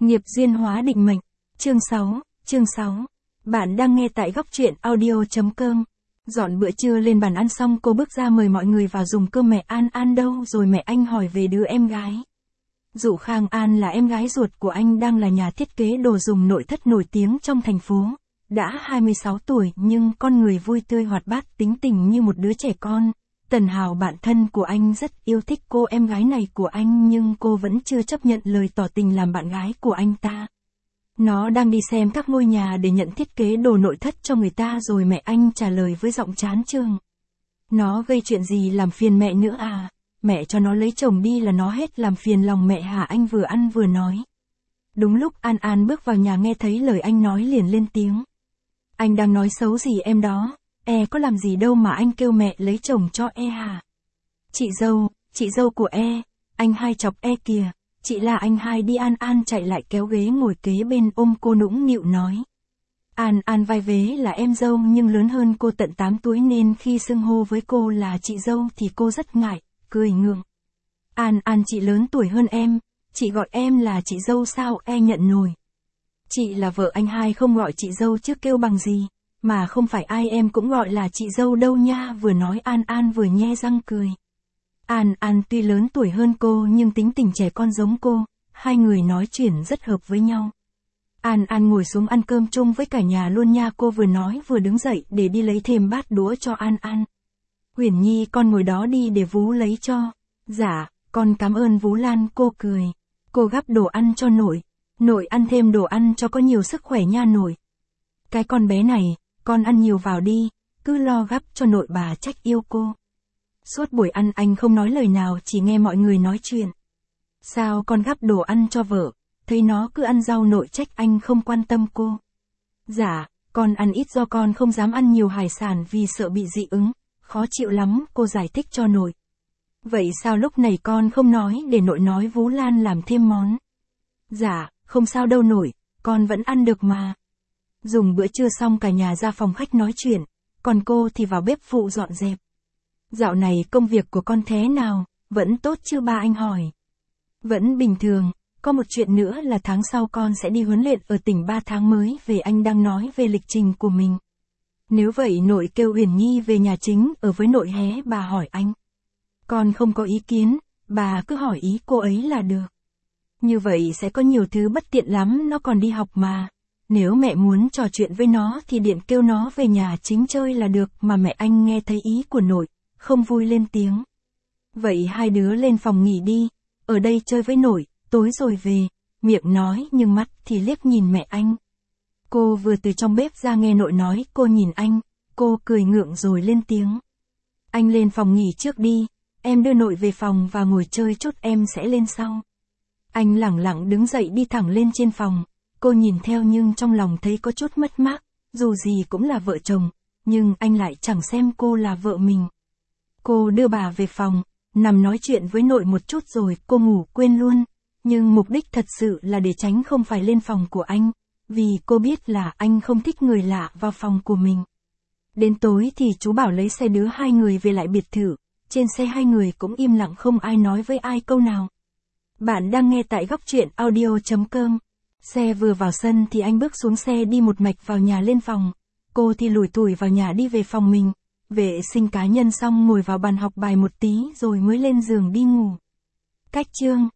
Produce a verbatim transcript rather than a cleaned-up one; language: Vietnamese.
Nghiệp duyên hóa định mệnh. Chương sáu, chương sáu. Bạn đang nghe tại góc truyện audio.com. Dọn bữa trưa lên bàn ăn xong cô bước ra mời mọi người vào dùng cơm. Mẹ An An đâu rồi? Mẹ anh hỏi về đứa em gái. Dụ Khang An là em gái ruột của anh, đang là nhà thiết kế đồ dùng nội thất nổi tiếng trong thành phố. Đã hai mươi sáu tuổi nhưng con người vui tươi hoạt bát, tính tình như một đứa trẻ con. Tần Hào, bạn thân của anh, rất yêu thích cô em gái này của anh, nhưng cô vẫn chưa chấp nhận lời tỏ tình làm bạn gái của anh ta. Nó đang đi xem các ngôi nhà để nhận thiết kế đồ nội thất cho người ta rồi. Mẹ anh trả lời với giọng chán chường. Nó gây chuyện gì làm phiền mẹ nữa à? Mẹ cho nó lấy chồng đi là nó hết làm phiền lòng mẹ hả? Anh vừa ăn vừa nói. Đúng lúc An An bước vào nhà nghe thấy lời anh nói liền lên tiếng. Anh đang nói xấu gì em đó? E có làm gì đâu mà anh kêu mẹ lấy chồng cho e hả? Chị dâu, chị dâu của e, anh hai chọc e kìa, chị là anh hai đi. An An chạy lại kéo ghế ngồi kế bên ôm cô nũng nịu nói. An An vai vế là em dâu nhưng lớn hơn cô tận tám tuổi nên khi xưng hô với cô là chị dâu thì cô rất ngại, cười ngượng. An An, chị lớn tuổi hơn em, chị gọi em là chị dâu sao e nhận nổi? Chị là vợ anh hai, không gọi chị dâu chứ kêu bằng gì? Mà không phải ai em cũng gọi là chị dâu đâu nha. Vừa nói An An vừa nhe răng cười. An An tuy lớn tuổi hơn cô nhưng tính tình trẻ con giống cô, hai người nói chuyện rất hợp với nhau. An An ngồi xuống ăn cơm chung với cả nhà luôn nha. Cô vừa nói vừa đứng dậy để đi lấy thêm bát đũa cho An An. Huyền Nhi, con ngồi đó đi để Vú lấy cho. Dạ, con cảm ơn Vú Lan. Cô cười. Cô gắp đồ ăn cho nội. Nội ăn thêm đồ ăn cho có nhiều sức khỏe nha nội. Cái con bé này, con ăn nhiều vào đi, cứ lo gắp cho nội, bà trách yêu cô. Suốt buổi ăn anh không nói lời nào, chỉ nghe mọi người nói chuyện. Sao con gắp đồ ăn cho vợ, thấy nó cứ ăn rau, nội trách anh không quan tâm cô. Dạ, con ăn ít do con không dám ăn nhiều hải sản vì sợ bị dị ứng, khó chịu lắm, cô giải thích cho nội. Vậy sao lúc này con không nói để nội nói Vú Lan làm thêm món? Dạ, không sao đâu nội, con vẫn ăn được mà. Dùng bữa trưa xong cả nhà ra phòng khách nói chuyện, còn cô thì vào bếp phụ dọn dẹp. Dạo này công việc của con thế nào, vẫn tốt chứ ba? Anh hỏi. Vẫn bình thường, có một chuyện nữa là tháng sau con sẽ đi huấn luyện ở tỉnh ba tháng mới về. Anh đang nói về lịch trình của mình. Nếu vậy nội kêu Huyền Nhi về nhà chính ở với nội hé, bà hỏi anh. Con không có ý kiến, bà cứ hỏi ý cô ấy là được. Như vậy sẽ có nhiều thứ bất tiện lắm, nó còn đi học mà. Nếu mẹ muốn trò chuyện với nó thì điện kêu nó về nhà chính chơi là được. Mà mẹ anh nghe thấy ý của nội, không vui lên tiếng. Vậy hai đứa lên phòng nghỉ đi, ở đây chơi với nội, tối rồi về. Miệng nói nhưng mắt thì liếc nhìn mẹ anh. Cô vừa từ trong bếp ra nghe nội nói, cô nhìn anh, cô cười ngượng rồi lên tiếng. Anh lên phòng nghỉ trước đi, em đưa nội về phòng và ngồi chơi chút, em sẽ lên sau. Anh lẳng lặng đứng dậy đi thẳng lên trên phòng. Cô nhìn theo nhưng trong lòng thấy có chút mất mát, dù gì cũng là vợ chồng, nhưng anh lại chẳng xem cô là vợ mình. Cô đưa bà về phòng, nằm nói chuyện với nội một chút rồi cô ngủ quên luôn, nhưng mục đích thật sự là để tránh không phải lên phòng của anh, vì cô biết là anh không thích người lạ vào phòng của mình. Đến tối thì chú bảo lấy xe đưa hai người về lại biệt thự, trên xe hai người cũng im lặng không ai nói với ai câu nào. Bạn đang nghe tại góc truyện audio.com. Xe vừa vào sân thì anh bước xuống xe đi một mạch vào nhà lên phòng. Cô thì lủi thủi vào nhà đi về phòng mình. Vệ sinh cá nhân xong ngồi vào bàn học bài một tí rồi mới lên giường đi ngủ. Cách chương